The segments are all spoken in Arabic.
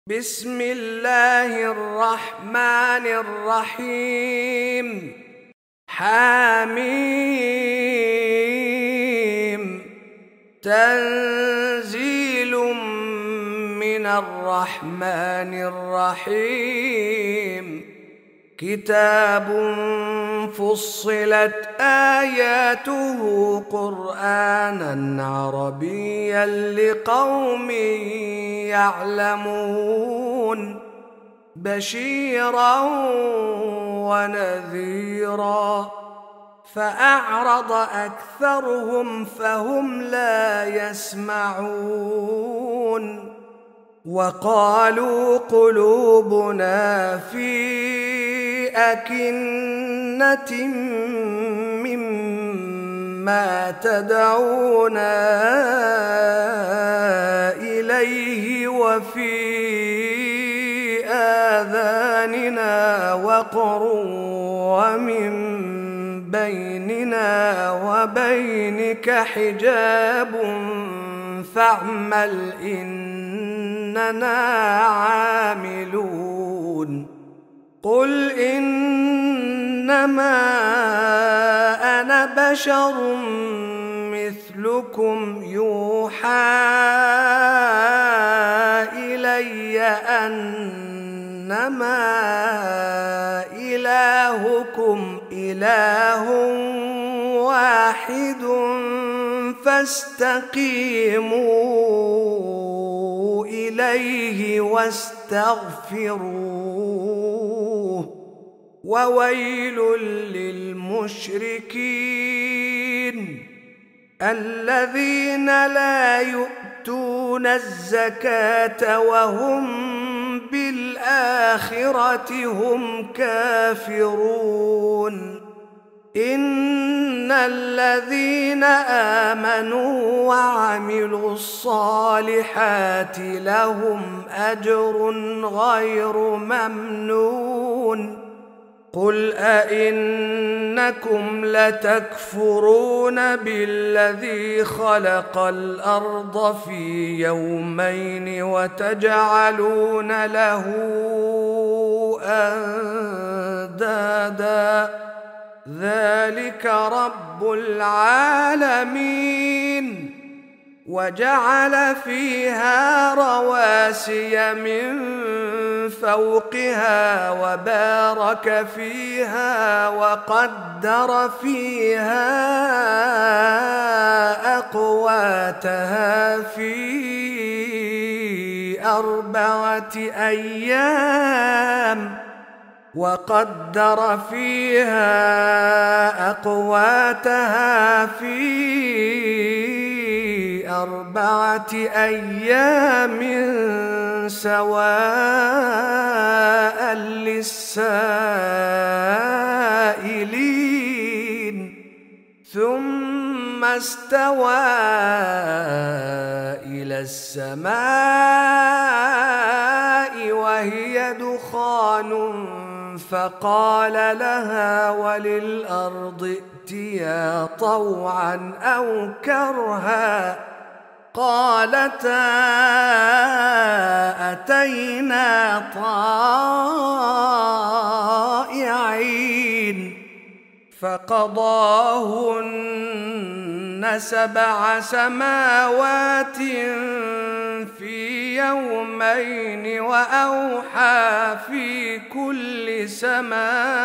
بسم الله الرحمن الرحيم. حميم. تنزيل من الرحمن الرحيم. كتاب فصلت آياته قرآنا عربيا لقوم يعلمون بشيرا ونذيرا فأعرض أكثرهم فهم لا يسمعون وقالوا قلوبنا في أكنة مما تدعونا إليه وفي آذاننا وقر ومن بيننا وبينك حجاب فاعمل إننا عاملون قل إنما أنا بشر مثلكم يوحى إلي أنما إلهكم إله واحد فاستقيموا إليه واستغفروه وويل للمشركين الذين لا يؤتون الزكاة وهم بالآخرة هم كافرون إن الذين آمنوا وعملوا الصالحات لهم أجر غير ممنون قل أئنكم لتكفرون بالذي خلق الأرض في يومين وتجعلون له أندادا ذلك رب العالمين وجعل فيها رواسي من فوقها وبارك فيها وقدر فيها أقواتها في أربعة أيام سواء للسائلين ثم استوى إلى السماء وهي دخان فقال لها وللأرض ائتيا طوعا أو كرها قالتا أتينا طائعين فقضاهن 7 سماوات في يومين وأوحى في كل سماء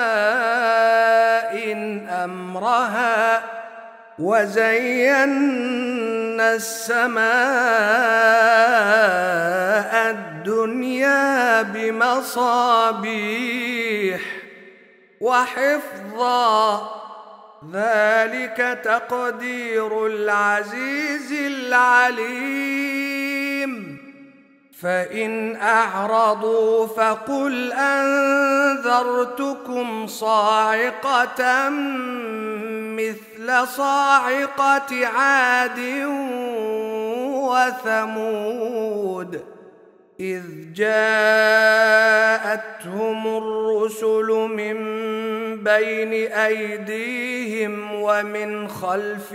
أمرها وزينا السماء الدنيا بمصابيح وحفظا ذلك تقدير العزيز العليم فإن أعرضوا فقل أنذرتكم صاعقة مثل صاعقة عاد وثمود إذ جاءتهم الرسل من بين أيديهم ومن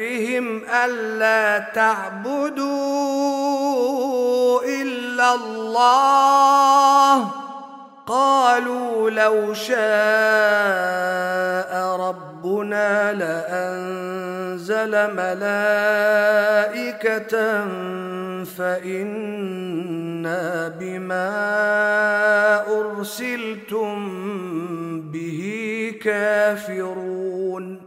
خلفهم ألا تعبدوا إلا الله الله قالوا لو شاء ربنا لأنزل ملائكة فإنا بما أرسلتم به كافرون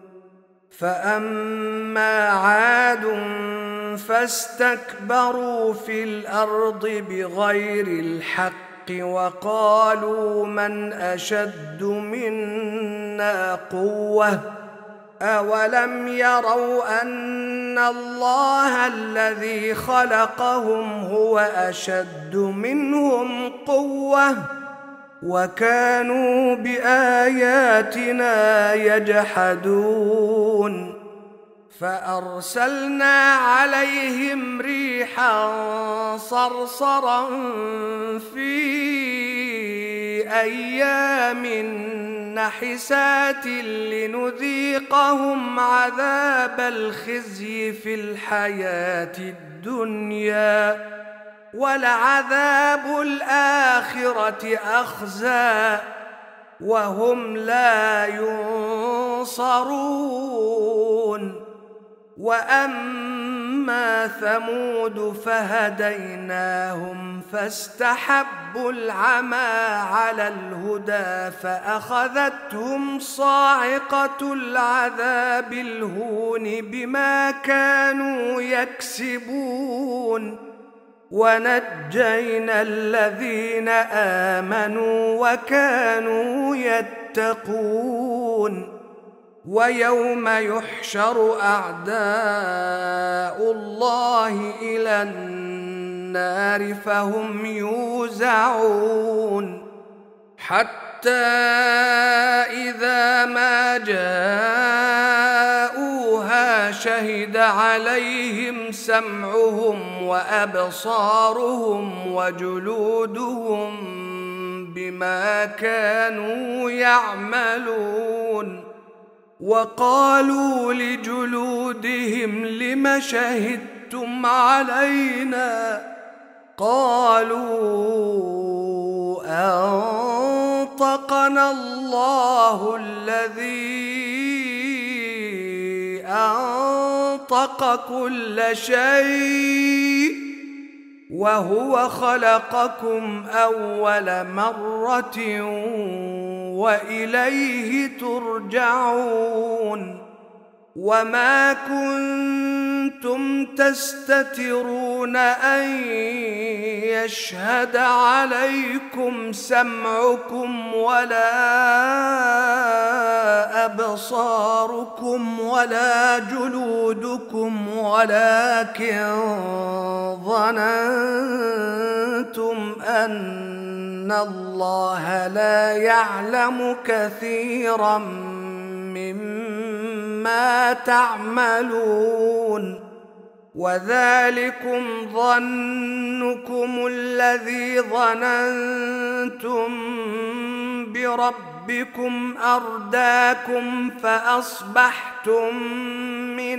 فأما عاد فاستكبروا في الأرض بغير الحق وقالوا من أشد منا قوة أولم يروا أن الله الذي خلقهم هو أشد منهم قوة وكانوا بآياتنا يجحدون فأرسلنا عليهم ريحا صرصرا في أيام نحسات لنذيقهم عذاب الخزي في الحياة الدنيا ولعذاب الآخرة أخزى وهم لا ينصرون وأما ثمود فهديناهم فاستحبوا العمى على الهدى فأخذتهم صاعقة العذاب الهون بما كانوا يكسبون ونجينا الذين آمنوا وكانوا يتقون ويوم يحشر أعداء الله إلى النار فهم يوزعون حتى إذا ما جاءوها شهد عليهم سمعهم وأبصارهم وجلودهم بما كانوا يعملون وقالوا لجلودهم لم شهدتم علينا قالوا أنطقنا الله الذي أنطق كل شيء وهو خلقكم أول مرة وإليه ترجعون وما كنتم تستترون أن يشهد عليكم سمعكم ولا أبصاركم ولا جلودكم ولكن ظننتم أن الله لا يعلم كثيرا مما تعملون وذلكم ظنكم الذي ظننتم بربكم أرداكم فأصبحتم من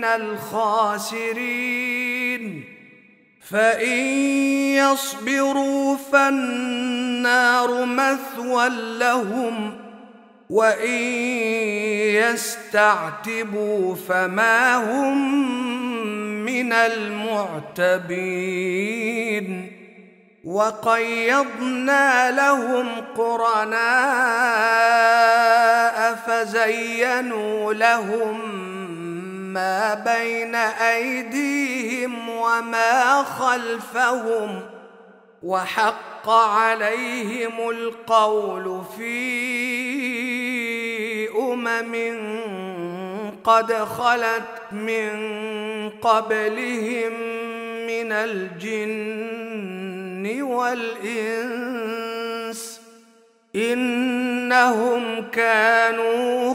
الخاسرين فإن يصبروا فالنار مثوى لهم وإن يستعتبوا فما هم من المعتبين وقيضنا لهم قرناء فزينوا لهم ما بين أيديهم وما خلفهم وحق عليهم القول في قد خلت من قبلهم من الجن والإنس إنهم كانوا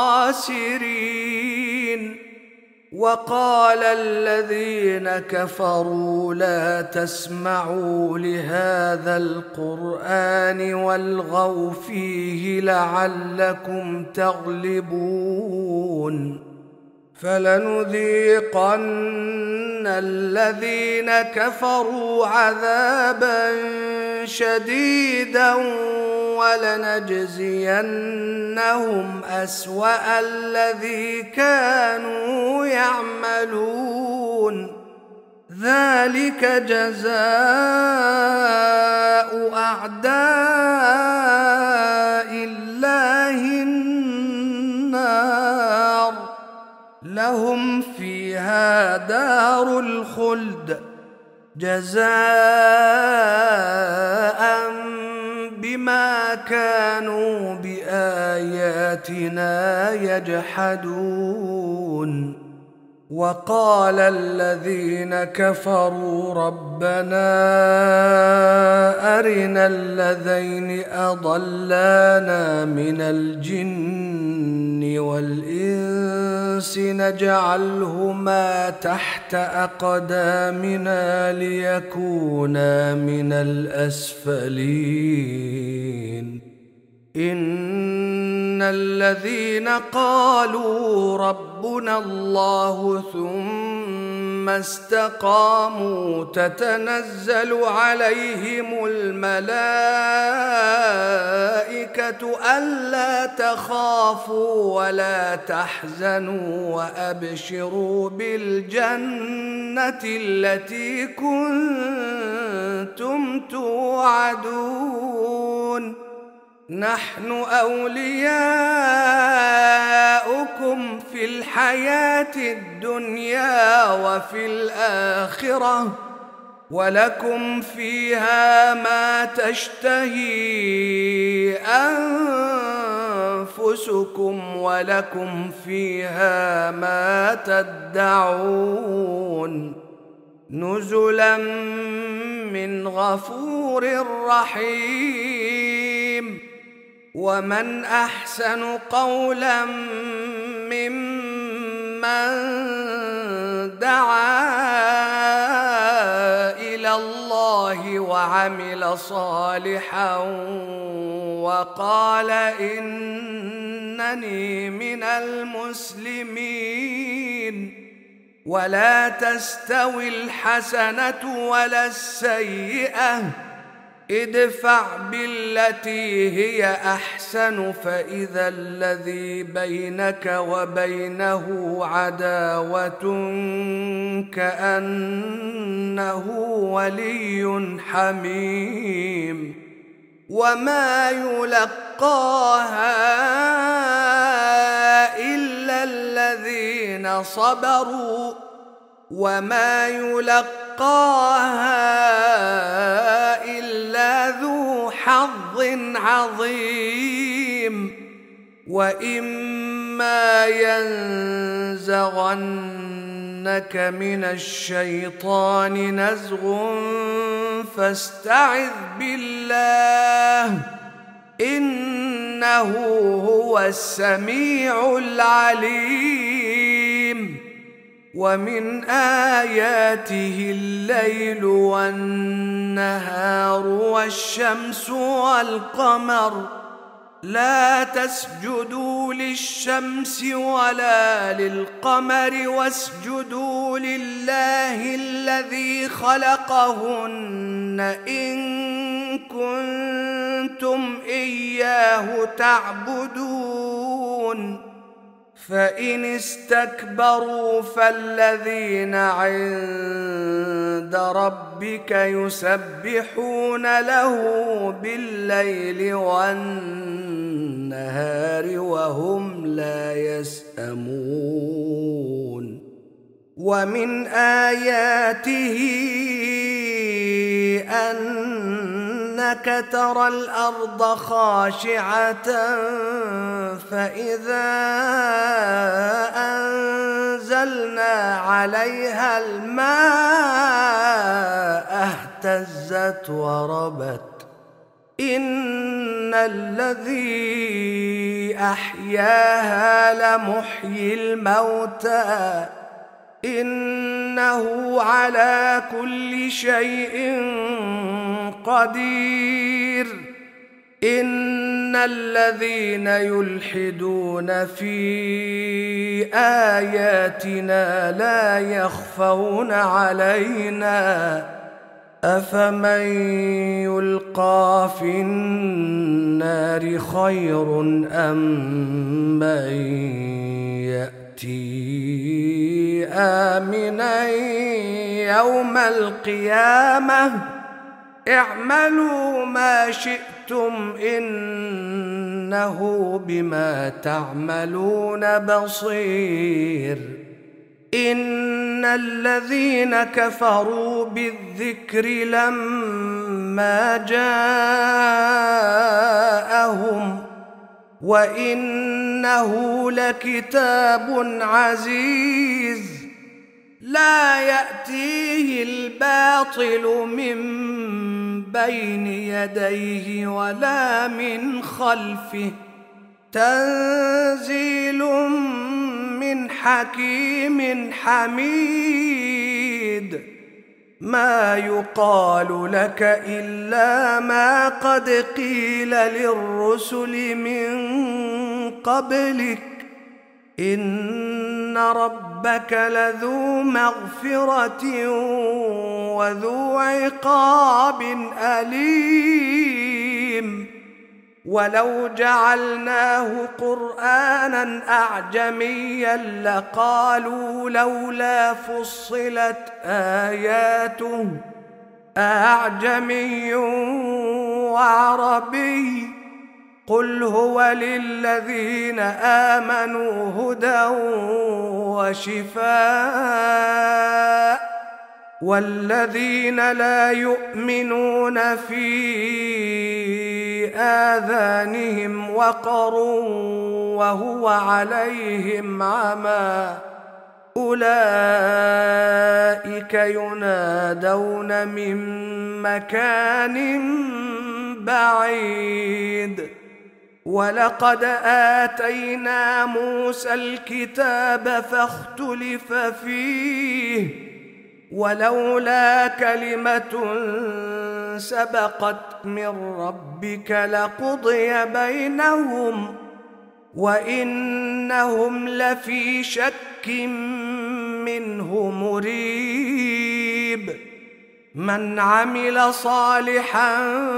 خاسرين وقال الذين كفروا لا تسمعوا لهذا القرآن والغوا فيه لعلكم تغلبون فلنذيقن الذين كفروا عذابا شديدا ولنجزينهم أسوأ الذي كانوا يعملون ذلك جزاء أعداء الله النار لهم فيها دار الخلد جزاء بما كانوا بآياتنا يجحدون وقال الذين كفروا ربنا أرنا الذين أضلانا من الجن والإنس نجعلهما تحت أقدامنا ليكونا من الأسفلين إن الذين قالوا ربنا الله ثم استقاموا تتنزل عليهم الملائكة ألا تخافوا ولا تحزنوا وأبشروا بالجنة التي كنتم توعدون نحن أولياؤكم في الحياة الدنيا وفي الآخرة ولكم فيها ما تشتهي أنفسكم ولكم فيها ما تدعون نزلا من غفور رحيم ومن أحسن قولا ممن دعا إلى الله وعمل صالحا وقال إنني من المسلمين ولا تستوي الحسنة ولا السيئة ادفع بالتي هي أحسن فإذا الذي بينك وبينه عداوة كأنه ولي حميم وما يلقاها إلا الذين صبروا وما يلقاها إلا ذو حظ عظيم وإما ينزغنك من الشيطان نزغ فاستعذ بالله إنه هو السميع العليم ومن آياته الليل والنهار والشمس والقمر لا تسجدوا للشمس ولا للقمر واسجدوا لله الذي خلقهن إن كنتم إياه تعبدون فإن استكبروا فالذين عند ربك يسبحون له بالليل والنهار وهم لا يسأمون ومن آياته أنك ترى الأرض خاشعة فإذا أنزلنا عليها الماء اهتزت وربت إن الذي أحياها لمحيي الموتى إنه على كل شيء قدير إن الذين يلحدون في آياتنا لا يخفون علينا أفمن يلقى في النار خير أم من يأتي آمنا يوم القيامة اعملوا ما شئتم إنه بما تعملون بصير إن الذين كفروا بالذكر لما جاءهم وإنه لكتاب عزيز لا يأتيه الباطل من بين يديه ولا من خلفه تنزيل من حكيم حميد ما يقال لك إلا ما قد قيل للرسل من قبلك إن ربك لذو مغفرة وذو عقاب أليم ولو جعلناه قرآنا أعجميا لقالوا لولا فصلت آياته أعجمي وعربي قل هو للذين آمنوا هدى وشفاء والذين لا يؤمنون في آذانهم وقر وهو عليهم عمى أولئك ينادون من مكان بعيد ولقد آتينا موسى الكتاب فاختلف فيه ولولا كلمة سبقت من ربك لقضي بينهم وإنهم لفي شك منه مريب من عمل صالحا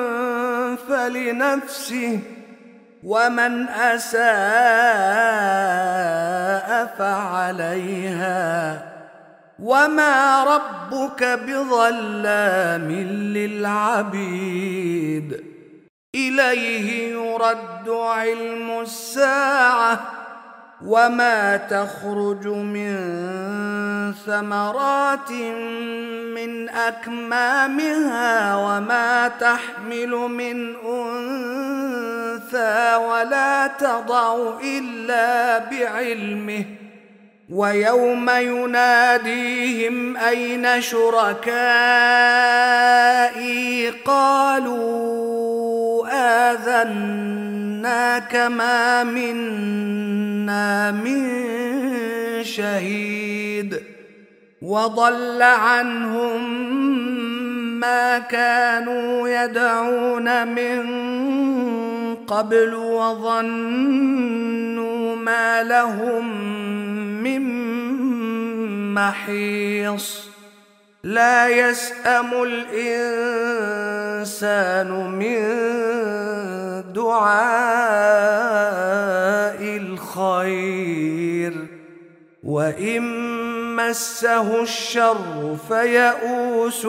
فلنفسه ومن أساء فعليها وما ربك بظلام للعبيد إليه يرد علم الساعة وما تخرج من ثمرات من أكمامها وما تحمل من أنثى ولا تضع إلا بعلمه ويوم يناديهم أين شركائي قالوا آذناك ما منا من شهيد وضل عنهم ما كانوا يدعون من قبل وظنوا ما لهم من محيص لا يسأم الإنسان من دعاء الخير وإن مسه الشر فيئوس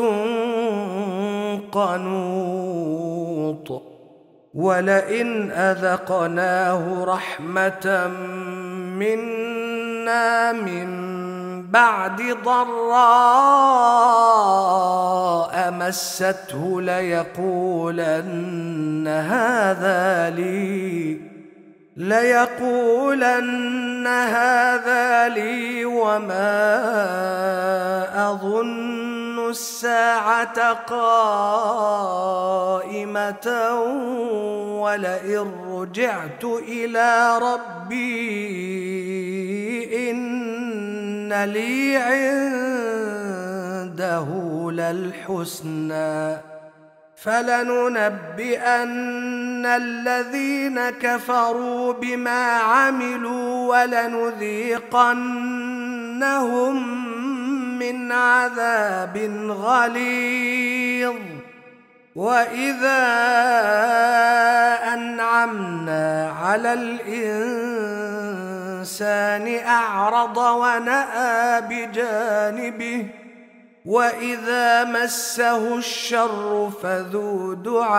قنوط ولئن أذقناه رحمة منا من بعد ضراء مسته ليقولن هذا لي وما أظن الساعة قائمة ولئن رجعت إلى ربي إن لي عنده للحسنى فلننبئن الذين كفروا بما عملوا ولنذيقنهم من عذاب غليظ وإذا أنعمنا على الإنسان أعرض ونأى بجانبه وإذا مسه الشر فذو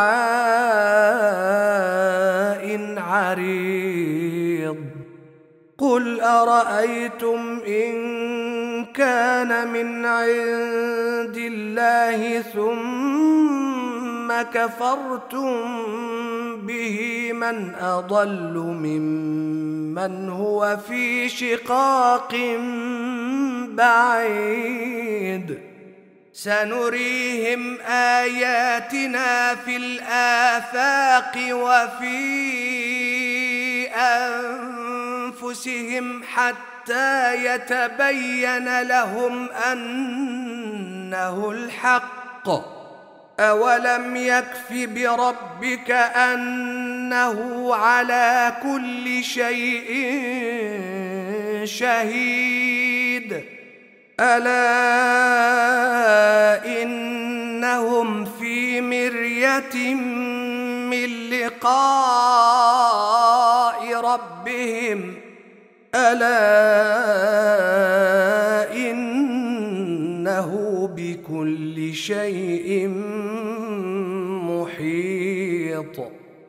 دعاء عريض قل أرأيتم إن كان من عند الله ثم كفرتم به من أضل ممن هو في شقاق بعيد سنريهم آياتنا في الآفاق وفي أنفسهم حتى يتبين لهم أنه الحق أولم يكف بربك أنه على كل شيء شهيد ألا إنهم في مرية من لقاء ربهم ألا إنه بكل شيء محيط